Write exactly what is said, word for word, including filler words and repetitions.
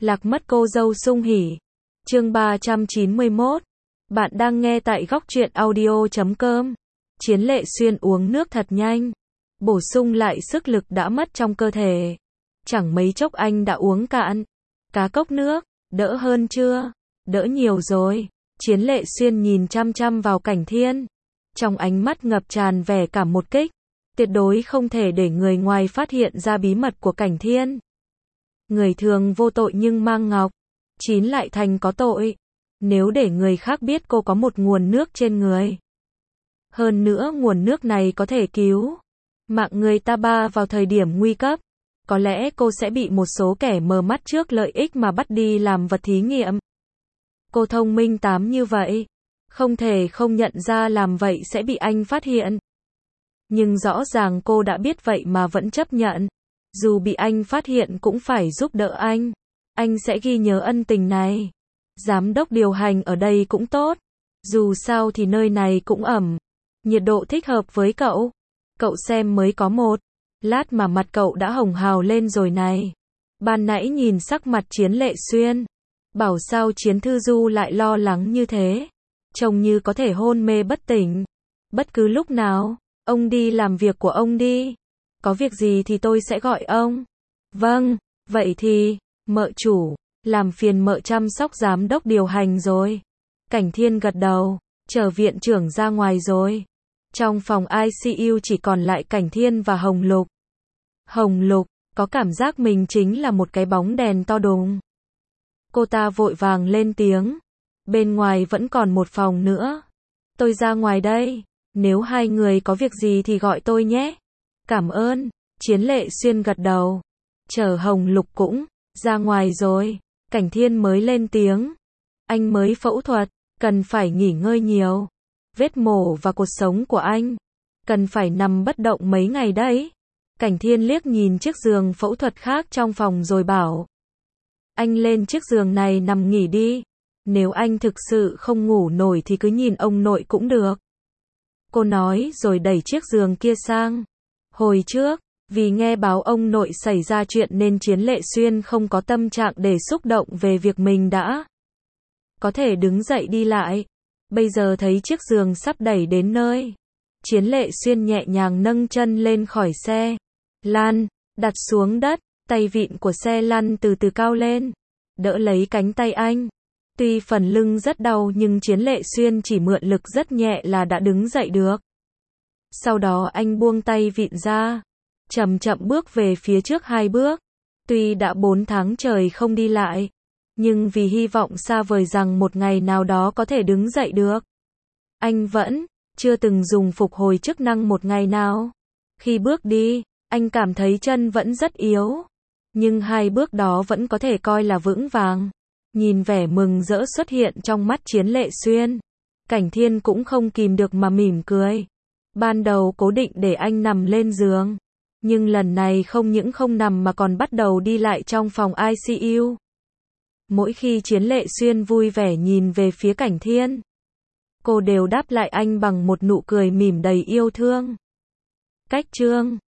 Lạc mất cô dâu sung hỉ. Chương ba trăm chín mươi mốt. Bạn đang nghe tại góc truyện audio chấm com. Chiến Lệ Xuyên uống nước thật nhanh, bổ sung lại sức lực đã mất trong cơ thể. Chẳng mấy chốc anh đã uống cạn cá cốc nước. Đỡ hơn chưa? Đỡ nhiều rồi. Chiến Lệ Xuyên nhìn chăm chăm vào Cảnh Thiên, trong ánh mắt ngập tràn vẻ cảm một kích. Tuyệt đối không thể để người ngoài phát hiện ra bí mật của Cảnh Thiên. Người thường vô tội nhưng mang ngọc chín lại thành có tội. Nếu để người khác biết cô có một nguồn nước trên người, hơn nữa nguồn nước này có thể cứu mạng người ta ba vào thời điểm nguy cấp, có lẽ cô sẽ bị một số kẻ mờ mắt trước lợi ích mà bắt đi làm vật thí nghiệm. Cô thông minh tám như vậy, không thể không nhận ra làm vậy sẽ bị anh phát hiện. Nhưng rõ ràng cô đã biết vậy mà vẫn chấp nhận. Dù bị anh phát hiện cũng phải giúp đỡ anh. Anh sẽ ghi nhớ ân tình này. Giám đốc điều hành ở đây cũng tốt. Dù sao thì nơi này cũng ẩm. Nhiệt độ thích hợp với cậu. Cậu xem mới có một lát mà mặt cậu đã hồng hào lên rồi này. Ban nãy nhìn sắc mặt Chiến Lệ Xuyên, bảo sao Chiến Thư Du lại lo lắng như thế. Trông như có thể hôn mê bất tỉnh bất cứ lúc nào. Ông đi làm việc của ông đi. Có việc gì thì tôi sẽ gọi ông. Vâng, vậy thì, mợ chủ, làm phiền mợ chăm sóc giám đốc điều hành rồi. Cảnh Thiên gật đầu, chờ viện trưởng ra ngoài rồi. Trong phòng i xê u chỉ còn lại Cảnh Thiên và Hồng Lục. Hồng Lục, có cảm giác mình chính là một cái bóng đèn to đùng. Cô ta vội vàng lên tiếng. Bên ngoài vẫn còn một phòng nữa. Tôi ra ngoài đây. Nếu hai người có việc gì thì gọi tôi nhé. Cảm ơn. Chiến Lệ Xuyên gật đầu. Chờ Hồng Lục cũng ra ngoài rồi. Cảnh Thiên mới lên tiếng. Anh mới phẫu thuật, cần phải nghỉ ngơi nhiều. Vết mổ và cột sống của anh cần phải nằm bất động mấy ngày đấy. Cảnh Thiên liếc nhìn chiếc giường phẫu thuật khác trong phòng rồi bảo. Anh lên chiếc giường này nằm nghỉ đi. Nếu anh thực sự không ngủ nổi thì cứ nhìn ông nội cũng được. Cô nói rồi đẩy chiếc giường kia sang. Hồi trước, vì nghe báo ông nội xảy ra chuyện nên Chiến Lệ Xuyên không có tâm trạng để xúc động về việc mình đã có thể đứng dậy đi lại. Bây giờ thấy chiếc giường sắp đẩy đến nơi, Chiến Lệ Xuyên nhẹ nhàng nâng chân lên khỏi xe lăn, đặt xuống đất, tay vịn của xe lăn từ từ cao lên, đỡ lấy cánh tay anh. Tuy phần lưng rất đau nhưng Chiến Lệ Xuyên chỉ mượn lực rất nhẹ là đã đứng dậy được. Sau đó anh buông tay vịn ra, chậm chậm bước về phía trước hai bước. Tuy đã bốn tháng trời không đi lại, nhưng vì hy vọng xa vời rằng một ngày nào đó có thể đứng dậy được, anh vẫn chưa từng dùng phục hồi chức năng một ngày nào. Khi bước đi, anh cảm thấy chân vẫn rất yếu, nhưng hai bước đó vẫn có thể coi là vững vàng. Nhìn vẻ mừng rỡ xuất hiện trong mắt Chiến Lệ Xuyên, Cảnh Thiên cũng không kìm được mà mỉm cười. Ban đầu cố định để anh nằm lên giường, nhưng lần này không những không nằm mà còn bắt đầu đi lại trong phòng i xê u. Mỗi khi Chiến Lệ Xuyên vui vẻ nhìn về phía Cảnh Thiên, cô đều đáp lại anh bằng một nụ cười mỉm đầy yêu thương. Cách chương